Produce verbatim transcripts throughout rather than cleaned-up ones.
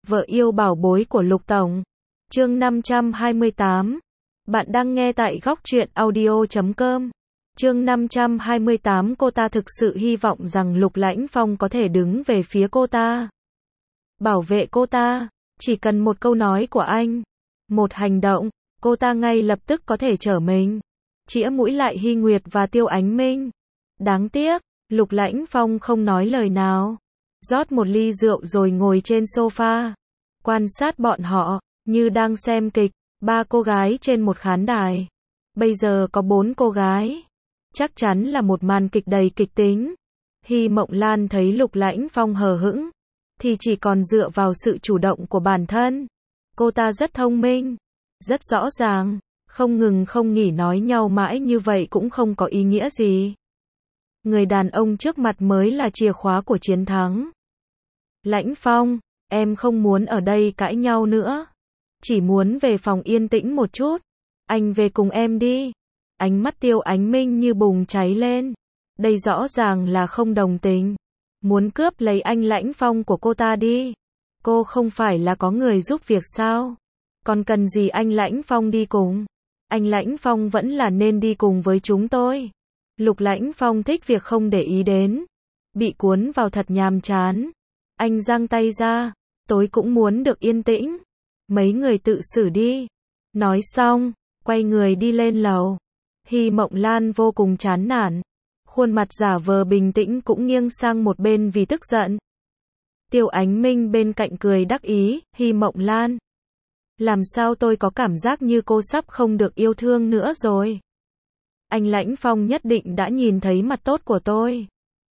Vợ yêu bảo bối của Lục Tổng. Chương năm trăm hai mươi tám. Bạn đang nghe tại góc truyện audio chấm com. Chương năm trăm hai mươi tám. Cô ta thực sự hy vọng rằng Lục Lãnh Phong có thể đứng về phía cô ta, bảo vệ cô ta. Chỉ cần một câu nói của anh, một hành động, cô ta ngay lập tức có thể trở mình, chĩa mũi lại Hy Nguyệt và Tiêu Ánh Minh. Đáng tiếc, Lục Lãnh Phong không nói lời nào, rót một ly rượu rồi ngồi trên sofa, quan sát bọn họ, như đang xem kịch, ba cô gái trên một khán đài. Bây giờ có bốn cô gái, chắc chắn là một màn kịch đầy kịch tính. Hy Mộng Lan thấy Lục Lãnh Phong hờ hững, thì chỉ còn dựa vào sự chủ động của bản thân. Cô ta rất thông minh, rất rõ ràng, không ngừng không nghỉ nói nhau mãi như vậy cũng không có ý nghĩa gì. Người đàn ông trước mặt mới là chìa khóa của chiến thắng. Lãnh Phong, em không muốn ở đây cãi nhau nữa. Chỉ muốn về phòng yên tĩnh một chút. Anh về cùng em đi. Ánh mắt Tiêu Ánh Minh như bùng cháy lên. Đây rõ ràng là không đồng tình. Muốn cướp lấy anh Lãnh Phong của cô ta đi. Cô không phải là có người giúp việc sao? Còn cần gì anh Lãnh Phong đi cùng? Anh Lãnh Phong vẫn là nên đi cùng với chúng tôi. Lục Lãnh Phong thích việc không để ý đến, bị cuốn vào thật nhàm chán. Anh giang tay ra, tối cũng muốn được yên tĩnh. Mấy người tự xử đi. Nói xong, quay người đi lên lầu. Hy Mộng Lan vô cùng chán nản. Khuôn mặt giả vờ bình tĩnh cũng nghiêng sang một bên vì tức giận. Tiêu Ánh Minh bên cạnh cười đắc ý, Hy Mộng Lan. Làm sao tôi có cảm giác như cô sắp không được yêu thương nữa rồi. Anh Lãnh Phong nhất định đã nhìn thấy mặt tốt của tôi.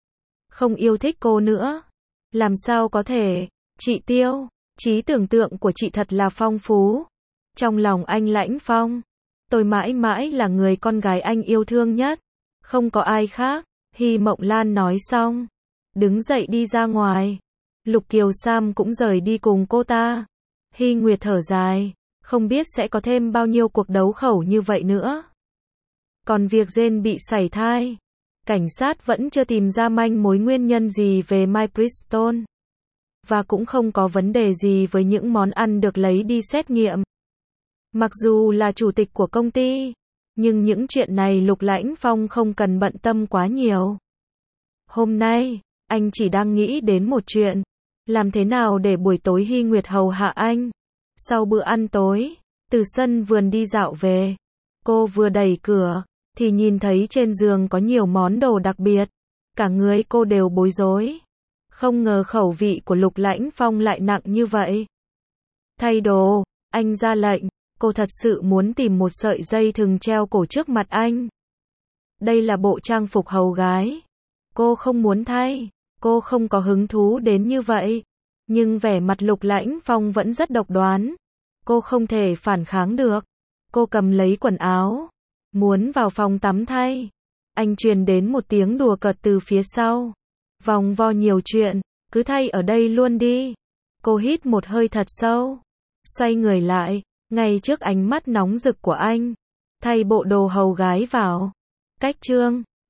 Không yêu thích cô nữa. Làm sao có thể, chị Tiêu, trí tưởng tượng của chị thật là phong phú. Trong lòng anh Lãnh Phong, tôi mãi mãi là người con gái anh yêu thương nhất. Không có ai khác. Hy Mộng Lan nói xong, đứng dậy đi ra ngoài. Lục Kiều Sam cũng rời đi cùng cô ta. Hy Nguyệt thở dài, không biết sẽ có thêm bao nhiêu cuộc đấu khẩu như vậy nữa. Còn việc Jane bị sảy thai, cảnh sát vẫn chưa tìm ra manh mối nguyên nhân gì về My Bristol. Và cũng không có vấn đề gì với những món ăn được lấy đi xét nghiệm. Mặc dù là chủ tịch của công ty, nhưng những chuyện này Lục Lãnh Phong không cần bận tâm quá nhiều. Hôm nay, anh chỉ đang nghĩ đến một chuyện. Làm thế nào để buổi tối Hy Nguyệt hầu hạ anh. Sau bữa ăn tối, từ sân vườn đi dạo về, cô vừa đẩy cửa, thì nhìn thấy trên giường có nhiều món đồ đặc biệt. Cả người cô đều bối rối. Không ngờ khẩu vị của Lục Lãnh Phong lại nặng như vậy. Thay đồ, anh ra lệnh. Cô thật sự muốn tìm một sợi dây thừng treo cổ trước mặt anh. Đây là bộ trang phục hầu gái. Cô không muốn thay. Cô không có hứng thú đến như vậy. Nhưng vẻ mặt Lục Lãnh Phong vẫn rất độc đoán. Cô không thể phản kháng được. Cô cầm lấy quần áo, muốn vào phòng tắm thay. Anh truyền đến một tiếng đùa cợt từ phía sau. Vòng vo nhiều chuyện, cứ thay ở đây luôn đi. Cô hít một hơi thật sâu, xoay người lại, ngay trước ánh mắt nóng rực của anh. Thay bộ đồ hầu gái vào. Cách trương,